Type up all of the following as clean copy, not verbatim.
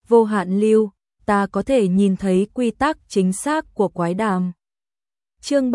vô hạn lưu, ta có thể nhìn thấy quy tắc chính xác của quái đàm. Chương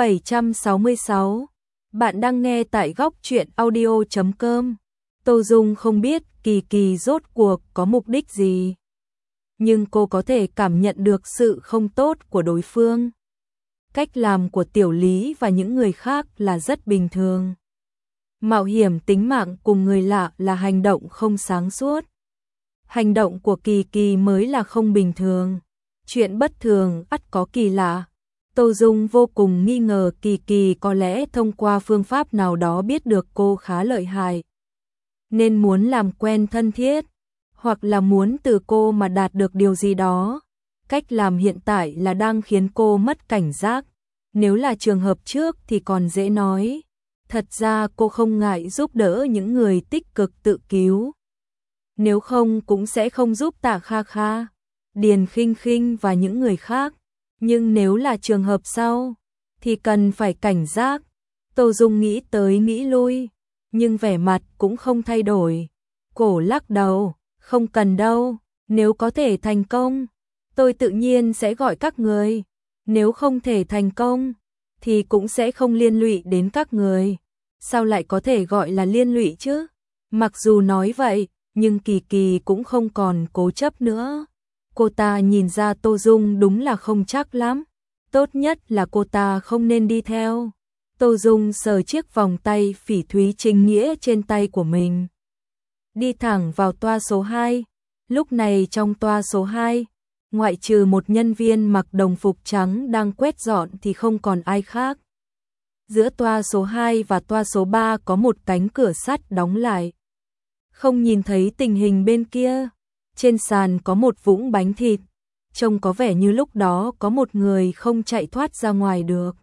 766. Bạn đang nghe tại góc truyện audio.com. Tô Dung không biết Kỳ Kỳ rốt cuộc có mục đích gì, nhưng cô có thể cảm nhận được sự không tốt của đối phương. Cách làm của Tiểu Lý và những người khác là rất bình thường. Mạo hiểm tính mạng cùng người lạ là hành động không sáng suốt. Hành động của Kỳ Kỳ mới là không bình thường. Chuyện bất thường ắt có kỳ lạ. Tô Dung vô cùng nghi ngờ Kỳ Kỳ có lẽ thông qua phương pháp nào đó biết được cô khá lợi hại, nên muốn làm quen thân thiết, hoặc là muốn từ cô mà đạt được điều gì đó. Cách làm hiện tại là đang khiến cô mất cảnh giác. Nếu là trường hợp trước thì còn dễ nói. Thật ra cô không ngại giúp đỡ những người tích cực tự cứu. Nếu không cũng sẽ không giúp Tạ Kha Kha, Điền Khinh Khinh và những người khác. Nhưng nếu là trường hợp sau, thì cần phải cảnh giác. Tô Dung nghĩ tới nghĩ lui, nhưng vẻ mặt cũng không thay đổi. Cổ lắc đầu, không cần đâu, nếu có thể thành công, tôi tự nhiên sẽ gọi các người. Nếu không thể thành công, thì cũng sẽ không liên lụy đến các người. Sao lại có thể gọi là liên lụy chứ? Mặc dù nói vậy, nhưng Kỳ Kỳ cũng không còn cố chấp nữa. Cô ta nhìn ra Tô Dung đúng là không chắc lắm. Tốt nhất là cô ta không nên đi theo. Tô Dung sờ chiếc vòng tay phỉ thúy chính nghĩa trên tay của mình, đi thẳng vào toa số 2. Lúc này trong toa số 2, ngoại trừ một nhân viên mặc đồng phục trắng đang quét dọn thì không còn ai khác. Giữa toa số 2 và toa số 3 có một cánh cửa sắt đóng lại. Không nhìn thấy tình hình bên kia. Trên sàn có một vũng bánh thịt. Trông có vẻ như lúc đó có một người không chạy thoát ra ngoài được.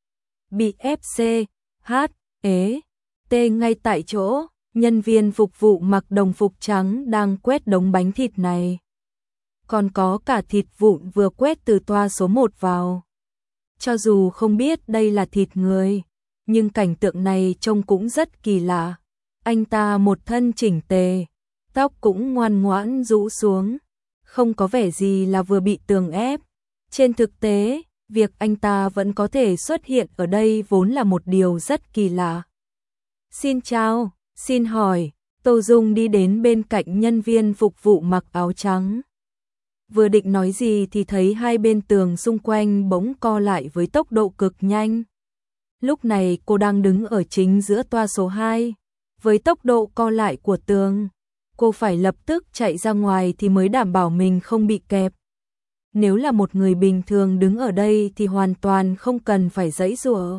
Bị FC, H, ế, T ngay tại chỗ. Nhân viên phục vụ mặc đồng phục trắng đang quét đống bánh thịt này. Còn có cả thịt vụn vừa quét từ toa số 1 vào. Cho dù không biết đây là thịt người, nhưng cảnh tượng này trông cũng rất kỳ lạ. Anh ta một thân chỉnh tề, tóc cũng ngoan ngoãn rũ xuống, không có vẻ gì là vừa bị tường ép. Trên thực tế, việc anh ta vẫn có thể xuất hiện ở đây vốn là một điều rất kỳ lạ. Xin chào, xin hỏi. Tô Dung đi đến bên cạnh nhân viên phục vụ mặc áo trắng. Vừa định nói gì thì thấy hai bên tường xung quanh bỗng co lại với tốc độ cực nhanh. Lúc này cô đang đứng ở chính giữa toa số 2. Với tốc độ co lại của tường, cô phải lập tức chạy ra ngoài thì mới đảm bảo mình không bị kẹp. Nếu là một người bình thường đứng ở đây thì hoàn toàn không cần phải giãy giụa.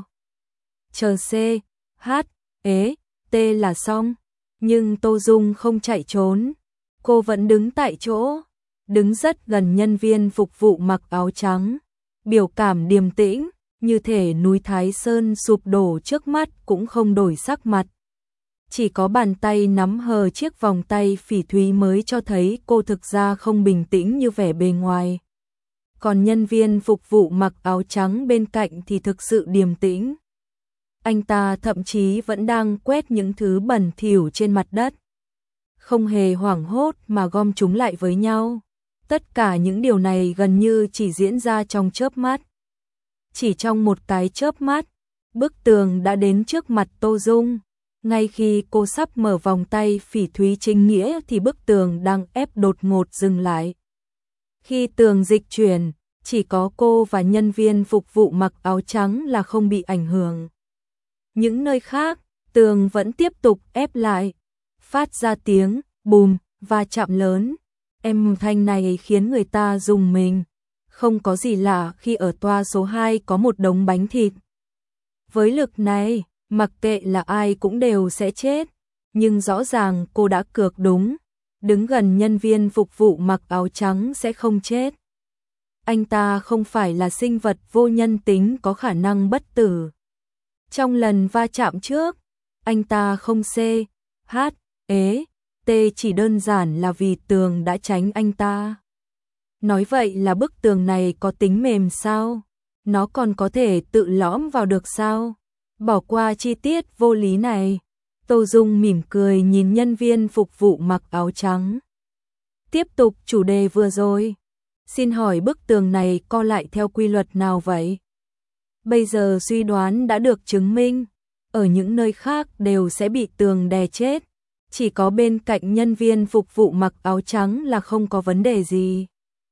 Chờ C, H, ế, T là xong. Nhưng Tô Dung không chạy trốn. Cô vẫn đứng tại chỗ, đứng rất gần nhân viên phục vụ mặc áo trắng. Biểu cảm điềm tĩnh, như thể núi Thái Sơn sụp đổ trước mắt cũng không đổi sắc mặt. Chỉ có bàn tay nắm hờ chiếc vòng tay phỉ thúy mới cho thấy cô thực ra không bình tĩnh như vẻ bề ngoài. Còn nhân viên phục vụ mặc áo trắng bên cạnh thì thực sự điềm tĩnh. Anh ta thậm chí vẫn đang quét những thứ bẩn thỉu trên mặt đất. Không hề hoảng hốt mà gom chúng lại với nhau. Tất cả những điều này gần như chỉ diễn ra trong chớp mắt. Chỉ trong một cái chớp mắt, bức tường đã đến trước mặt Tô Dung. Ngay khi cô sắp mở vòng tay phỉ thúy chính nghĩa thì bức tường đang ép đột ngột dừng lại. Khi tường dịch chuyển, chỉ có cô và nhân viên phục vụ mặc áo trắng là không bị ảnh hưởng. Những nơi khác, tường vẫn tiếp tục ép lại, phát ra tiếng bùm và chạm lớn. Âm thanh này khiến người ta rùng mình. Không có gì lạ khi ở toa số 2 có một đống bánh thịt. Với lực này, mặc kệ là ai cũng đều sẽ chết. Nhưng rõ ràng cô đã cược đúng. Đứng gần nhân viên phục vụ mặc áo trắng sẽ không chết. Anh ta không phải là sinh vật vô nhân tính có khả năng bất tử. Trong lần va chạm trước, anh ta không C, H, ế, T chỉ đơn giản là vì tường đã tránh anh ta. Nói vậy là bức tường này có tính mềm sao? Nó còn có thể tự lõm vào được sao? Bỏ qua chi tiết vô lý này, Tô Dung mỉm cười nhìn nhân viên phục vụ mặc áo trắng. Tiếp tục chủ đề vừa rồi. Xin hỏi bức tường này co lại theo quy luật nào vậy? Bây giờ suy đoán đã được chứng minh, ở những nơi khác đều sẽ bị tường đè chết, chỉ có bên cạnh nhân viên phục vụ mặc áo trắng là không có vấn đề gì.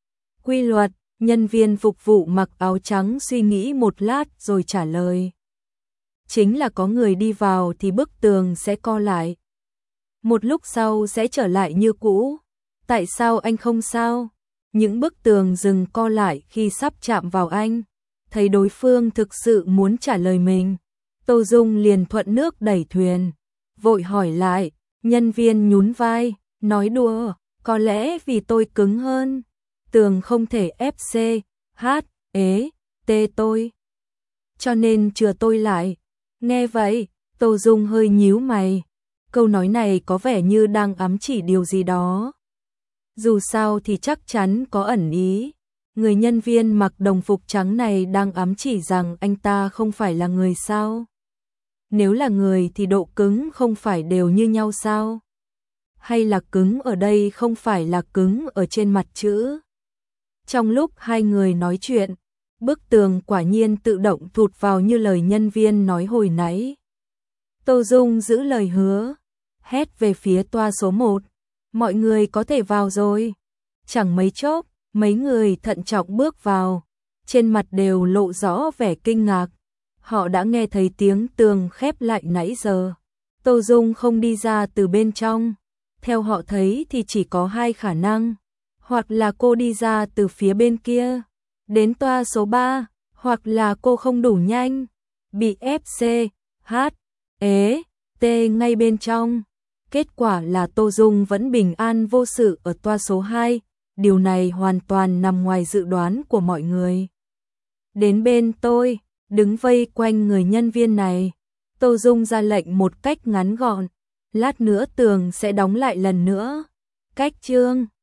Quy luật, nhân viên phục vụ mặc áo trắng suy nghĩ một lát rồi trả lời. Chính là có người đi vào thì bức tường sẽ co lại. Một lúc sau sẽ trở lại như cũ. Tại sao anh không sao? Những bức tường dừng co lại khi sắp chạm vào anh. Thấy đối phương thực sự muốn trả lời mình, Tô Dung liền thuận nước đẩy thuyền. Vội hỏi lại, nhân viên nhún vai, nói đùa, có lẽ vì tôi cứng hơn. Tường không thể ép C, H, ế, T tôi. Cho nên chừa tôi lại. Nghe vậy, Tô Dung hơi nhíu mày. Câu nói này có vẻ như đang ám chỉ điều gì đó. Dù sao thì chắc chắn có ẩn ý. Người nhân viên mặc đồng phục trắng này đang ám chỉ rằng anh ta không phải là người sao? Nếu là người thì độ cứng không phải đều như nhau sao? Hay là cứng ở đây không phải là cứng ở trên mặt chữ? Trong lúc hai người nói chuyện, bức tường quả nhiên tự động thụt vào như lời nhân viên nói hồi nãy. Tô Dung giữ lời hứa, hét về phía toa số 1. Mọi người có thể vào rồi. Chẳng mấy chốc, mấy người thận trọng bước vào. Trên mặt đều lộ rõ vẻ kinh ngạc. Họ đã nghe thấy tiếng tường khép lại nãy giờ. Tô Dung không đi ra từ bên trong. Theo họ thấy thì chỉ có hai khả năng. Hoặc là cô đi ra từ phía bên kia, đến toa số 3, hoặc là cô không đủ nhanh, bị FC, H, ế, T ngay bên trong. Kết quả là Tô Dung vẫn bình an vô sự ở toa số 2, điều này hoàn toàn nằm ngoài dự đoán của mọi người. Đến bên tôi, đứng vây quanh người nhân viên này, Tô Dung ra lệnh một cách ngắn gọn, lát nữa tường sẽ đóng lại lần nữa. Cách chương